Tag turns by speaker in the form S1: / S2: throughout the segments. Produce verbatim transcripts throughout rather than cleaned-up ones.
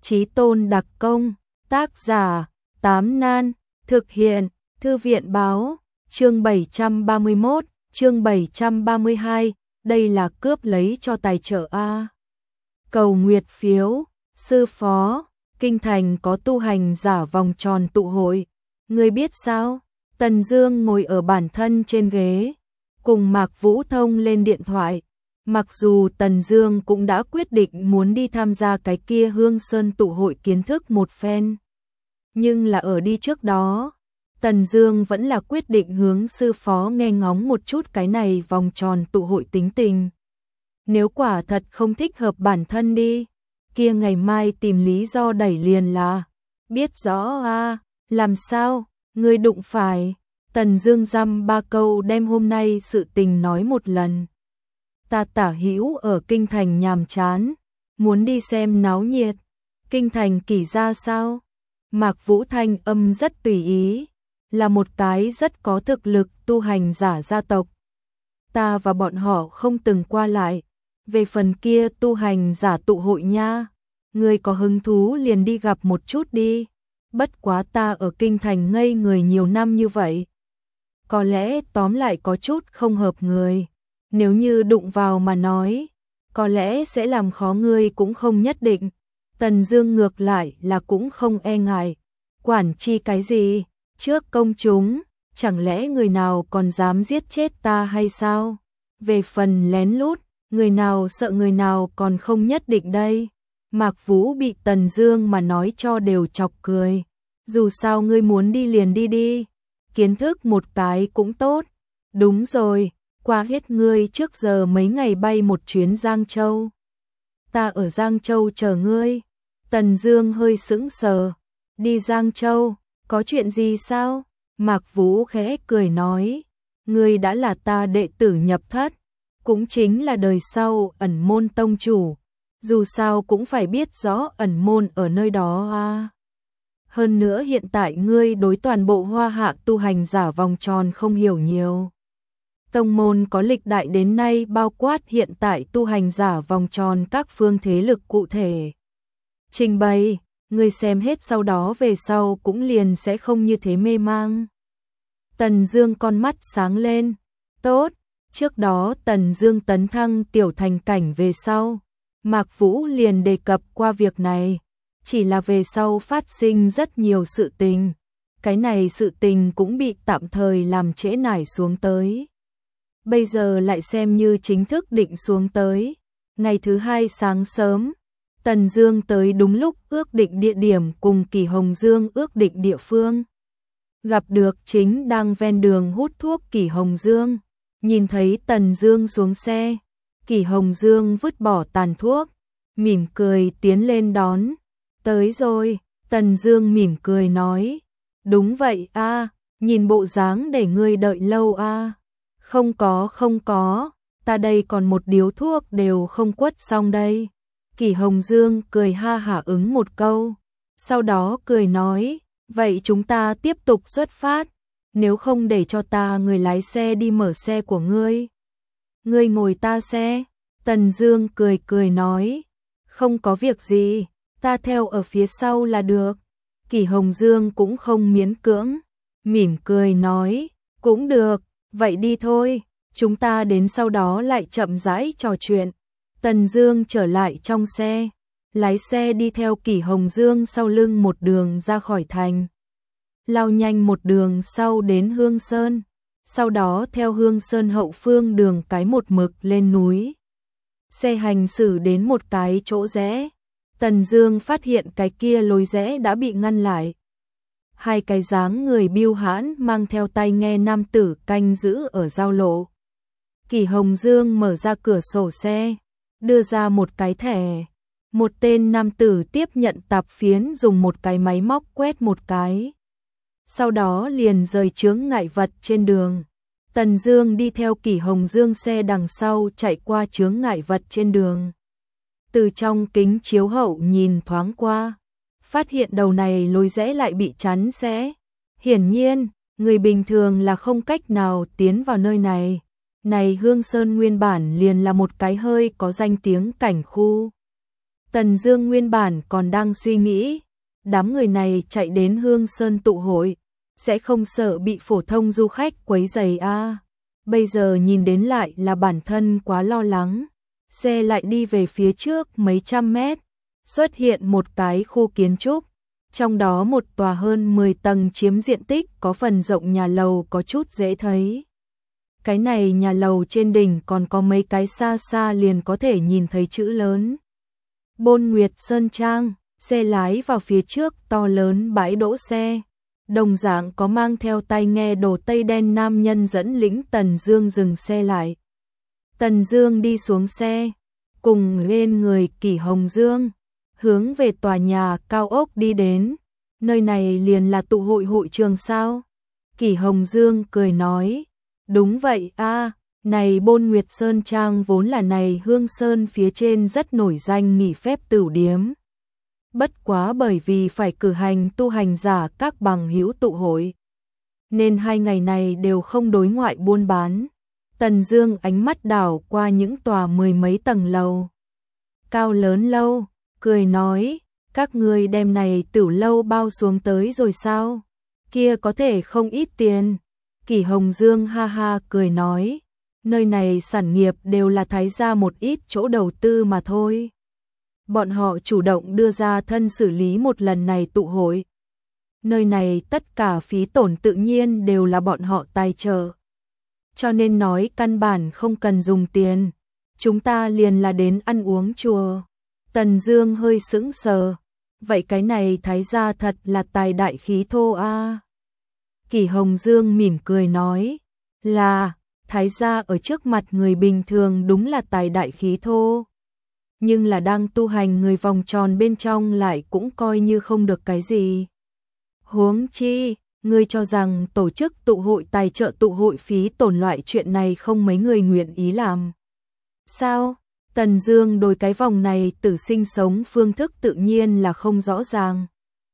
S1: Chí Tôn đặc công, tác giả, Tám Nan, thực hiện, Thư viện báo, chương bảy trăm ba mươi mốt, chương bảy trăm ba mươi hai, đây là cướp lấy cho tài trợ A. Cầu nguyệt phiếu, sư phó, kinh thành có tu hành giả vòng tròn tụ hội, ngươi biết sao? Tần Dương ngồi ở bản thân trên ghế, cùng Mạc Vũ thông lên điện thoại. Mặc dù Tần Dương cũng đã quyết định muốn đi tham gia cái kia Hương Sơn tụ hội kiến thức một phen, nhưng là ở đi trước đó, Tần Dương vẫn là quyết định hướng sư phó nghe ngóng một chút cái này vòng tròn tụ hội tính tình. Nếu quả thật không thích hợp bản thân đi, kia ngày mai tìm lý do đẩy liền là. Biết rõ a, à, làm sao, ngươi đụng phải. Tần Dương dăm ba câu đem hôm nay sự tình nói một lần. Ta tả hữu ở kinh thành nhàm chán, muốn đi xem náo nhiệt. Kinh thành kỳ ra sao? Mạc Vũ thanh âm rất tùy ý, là một cái rất có thực lực tu hành giả gia tộc. Ta và bọn họ không từng qua lại, về phần kia tu hành giả tụ hội nha, người có hứng thú liền đi gặp một chút đi. Bất quá ta ở kinh thành ngây người nhiều năm như vậy, có lẽ tóm lại có chút không hợp người. Nếu như đụng vào mà nói, có lẽ sẽ làm khó ngươi cũng không nhất định. Tần Dương ngược lại là cũng không e ngại. Quản chi cái gì, trước công chúng, chẳng lẽ người nào còn dám giết chết ta hay sao? Về phần lén lút, người nào sợ người nào còn không nhất định đây. Mạc Vũ bị Tần Dương mà nói cho đều chọc cười. Dù sao ngươi muốn đi liền đi đi, kiến thức một cái cũng tốt. Đúng rồi, qua hết ngươi trước giờ mấy ngày bay một chuyến Giang Châu. Ta ở Giang Châu chờ ngươi. Tần Dương hơi sững sờ. Đi Giang Châu, có chuyện gì sao? Mạc Vũ khẽ cười nói, ngươi đã là ta đệ tử nhập thất, cũng chính là đời sau ẩn môn tông chủ, dù sao cũng phải biết rõ ẩn môn ở nơi đó a. Hơn nữa hiện tại ngươi đối toàn bộ Hoa Hạ tu hành giả vòng tròn không hiểu nhiều. Tông môn có lịch đại đến nay bao quát hiện tại tu hành giả vòng tròn các phương thế lực cụ thể. Trình bày, ngươi xem hết sau đó về sau cũng liền sẽ không như thế mê mang. Tần Dương con mắt sáng lên. Tốt, trước đó Tần Dương tấn thăng tiểu thành cảnh về sau, Mạc Vũ liền đề cập qua việc này. Chỉ là về sau phát sinh rất nhiều sự tình. Cái này sự tình cũng bị tạm thời làm trễ nải xuống tới. Bây giờ lại xem như chính thức định xuống tới. Ngày thứ hai sáng sớm, Tần Dương tới đúng lúc ước định địa điểm cùng Kỷ Hồng Dương ước định địa phương. Gặp được chính đang ven đường hút thuốc Kỷ Hồng Dương. Nhìn thấy Tần Dương xuống xe, Kỷ Hồng Dương vứt bỏ tàn thuốc, mỉm cười tiến lên đón. Tới rồi, Tần Dương mỉm cười nói. Đúng vậy a, nhìn bộ dáng để ngươi đợi lâu a. Không có không có, ta đây còn một điếu thuốc đều không quất xong đây. Kỷ Hồng Dương cười ha hả ứng một câu, sau đó cười nói, vậy chúng ta tiếp tục xuất phát, nếu không để cho ta người lái xe đi mở xe của ngươi. Ngươi ngồi ta xe, Tần Dương cười cười nói, không có việc gì, ta theo ở phía sau là được. Kỷ Hồng Dương cũng không miễn cưỡng, mỉm cười nói, cũng được, vậy đi thôi, chúng ta đến sau đó lại chậm rãi trò chuyện. Tần Dương trở lại trong xe, lái xe đi theo Kỷ Hồng Dương sau lưng một đường ra khỏi thành. Lao nhanh một đường sau đến Hương Sơn, sau đó theo Hương Sơn hậu phương đường cái một mực lên núi. Xe hành xử đến một cái chỗ rẽ, Tần Dương phát hiện cái kia lối rẽ đã bị ngăn lại. Hai cái dáng người biêu hãn mang theo tai nghe nam tử canh giữ ở giao lộ. Kỷ Hồng Dương mở ra cửa sổ xe, đưa ra một cái thẻ. Một tên nam tử tiếp nhận tạp phiến dùng một cái máy móc quét một cái. Sau đó liền rời chướng ngại vật trên đường. Tần Dương đi theo Kỷ Hồng Dương xe đằng sau chạy qua chướng ngại vật trên đường. Từ trong kính chiếu hậu nhìn thoáng qua, phát hiện đầu này lối rẽ lại bị chắn rẽ. Hiển nhiên, người bình thường là không cách nào tiến vào nơi này. Này Hương Sơn nguyên bản liền là một cái hơi có danh tiếng cảnh khu. Tần Dương nguyên bản còn đang suy nghĩ, đám người này chạy đến Hương Sơn tụ hội, sẽ không sợ bị phổ thông du khách quấy rầy a. À. Bây giờ nhìn đến lại là bản thân quá lo lắng. Xe lại đi về phía trước mấy trăm mét, xuất hiện một cái khu kiến trúc, trong đó một tòa hơn mười tầng chiếm diện tích có phần rộng nhà lầu có chút dễ thấy. Cái này nhà lầu trên đỉnh còn có mấy cái xa xa liền có thể nhìn thấy chữ lớn. Bôn Nguyệt Sơn Trang, xe lái vào phía trước to lớn bãi đỗ xe. Đồng dạng có mang theo tai nghe đồ tây đen nam nhân dẫn lĩnh Tần Dương dừng xe lại. Tần Dương đi xuống xe, cùng bên người Kỷ Hồng Dương, hướng về tòa nhà cao ốc đi đến. Nơi này liền là tụ hội hội trường sao? Kỷ Hồng Dương cười nói, đúng vậy a, à, này Bôn Nguyệt Sơn Trang vốn là này Hương Sơn phía trên rất nổi danh nghỉ phép tửu điếm. Bất quá bởi vì phải cử hành tu hành giả các bằng hữu tụ hội, nên hai ngày này đều không đối ngoại buôn bán. Tần Dương ánh mắt đảo qua những tòa mười mấy tầng lầu, cao lớn lâu, cười nói, các ngươi đem này tửu lâu bao xuống tới rồi sao? Kia có thể không ít tiền. Kỷ Hồng Dương ha ha cười nói, nơi này sản nghiệp đều là Thái gia một ít chỗ đầu tư mà thôi. Bọn họ chủ động đưa ra thân xử lý một lần này tụ hội. Nơi này tất cả phí tổn tự nhiên đều là bọn họ tài trợ. Cho nên nói căn bản không cần dùng tiền, chúng ta liền là đến ăn uống chùa. Tần Dương hơi sững sờ, vậy cái này Thái gia thật là tài đại khí thô a. À. Kỷ Hồng Dương mỉm cười nói, là, Thái gia ở trước mặt người bình thường đúng là tài đại khí thô. Nhưng là đang tu hành người vòng tròn bên trong lại cũng coi như không được cái gì. Huống chi, ngươi cho rằng tổ chức tụ hội tài trợ tụ hội phí tổn loại chuyện này không mấy người nguyện ý làm. Sao? Tần Dương đối cái vòng này tử sinh sống phương thức tự nhiên là không rõ ràng,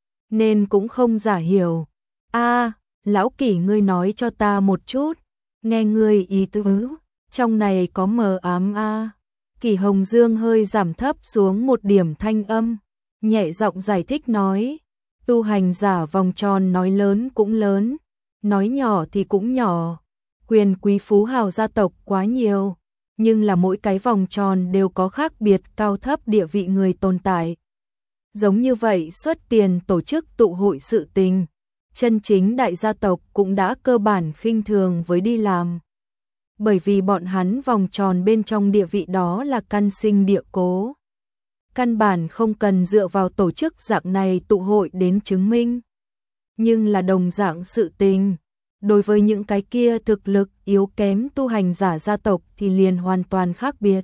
S1: nên cũng không giả hiểu. A, à, lão Kỷ ngươi nói cho ta một chút, nghe ngươi ý tứ, trong này có mờ ám a. À. Kỷ Hồng Dương hơi giảm thấp xuống một điểm thanh âm, nhẹ giọng giải thích nói, tu hành giả vòng tròn nói lớn cũng lớn, nói nhỏ thì cũng nhỏ, quyền quý phú hào gia tộc quá nhiều, nhưng là mỗi cái vòng tròn đều có khác biệt cao thấp địa vị người tồn tại. Giống như vậy xuất tiền tổ chức tụ hội sự tình, chân chính đại gia tộc cũng đã cơ bản khinh thường với đi làm. Bởi vì bọn hắn vòng tròn bên trong địa vị đó là căn sinh địa cố. Căn bản không cần dựa vào tổ chức dạng này tụ hội đến chứng minh. Nhưng là đồng dạng sự tình, đối với những cái kia thực lực yếu kém tu hành giả gia tộc thì liền hoàn toàn khác biệt.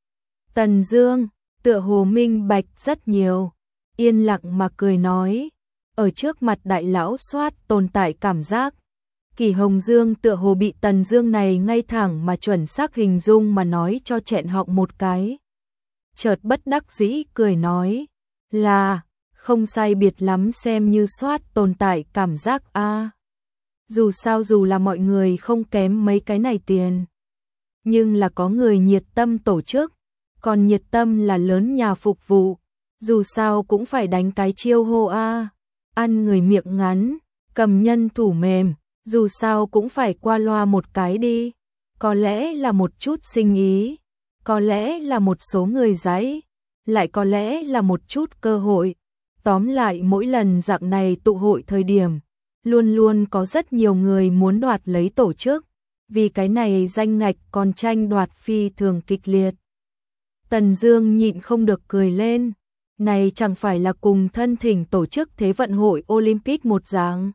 S1: Tần Dương, tựa hồ minh bạch rất nhiều, yên lặng mà cười nói, ở trước mặt đại lão soát tồn tại cảm giác. Kỷ Hồng Dương tựa hồ bị Tần Dương này ngay thẳng mà chuẩn xác hình dung mà nói cho chẹn họng một cái. Chợt bất đắc dĩ cười nói, là, không sai biệt lắm xem như soát tồn tại cảm giác a. À. Dù sao dù là mọi người không kém mấy cái này tiền, nhưng là có người nhiệt tâm tổ chức, còn nhiệt tâm là lớn nhà phục vụ, dù sao cũng phải đánh cái chiêu hô a. À. Ăn người miệng ngắn, cầm nhân thủ mềm, dù sao cũng phải qua loa một cái đi, có lẽ là một chút sinh ý, có lẽ là một số người giấy, lại có lẽ là một chút cơ hội. Tóm lại mỗi lần dạng này tụ hội thời điểm, luôn luôn có rất nhiều người muốn đoạt lấy tổ chức, vì cái này danh ngạch còn tranh đoạt phi thường kịch liệt. Tần Dương nhịn không được cười lên, này chẳng phải là cùng thân thỉnh tổ chức Thế vận hội Olympic một dạng.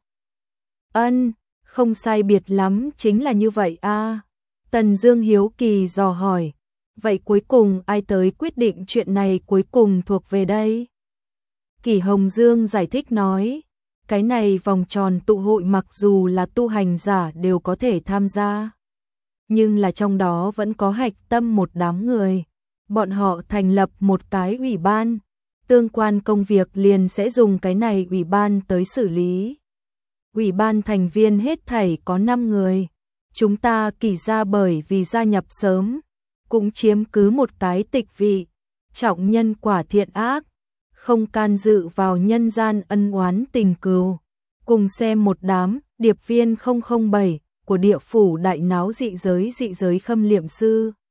S1: Ân, không sai biệt lắm chính là như vậy a. À. Tần Dương hiếu kỳ dò hỏi, vậy cuối cùng ai tới quyết định chuyện này cuối cùng thuộc về đây? Kỷ Hồng Dương giải thích nói, cái này vòng tròn tụ hội mặc dù là tu hành giả đều có thể tham gia, nhưng là trong đó vẫn có hạch tâm một đám người. Bọn họ thành lập một cái ủy ban, tương quan công việc liền sẽ dùng cái này ủy ban tới xử lý. Ủy ban thành viên hết thảy có năm người, chúng ta Kỷ gia bởi vì gia nhập sớm, cũng chiếm cứ một cái tịch vị, trọng nhân quả thiện ác, không can dự vào nhân gian ân oán tình cừu. Cùng xem một đám điệp viên không không bảy của địa phủ đại náo dị giới dị giới Khâm Liệm Sư.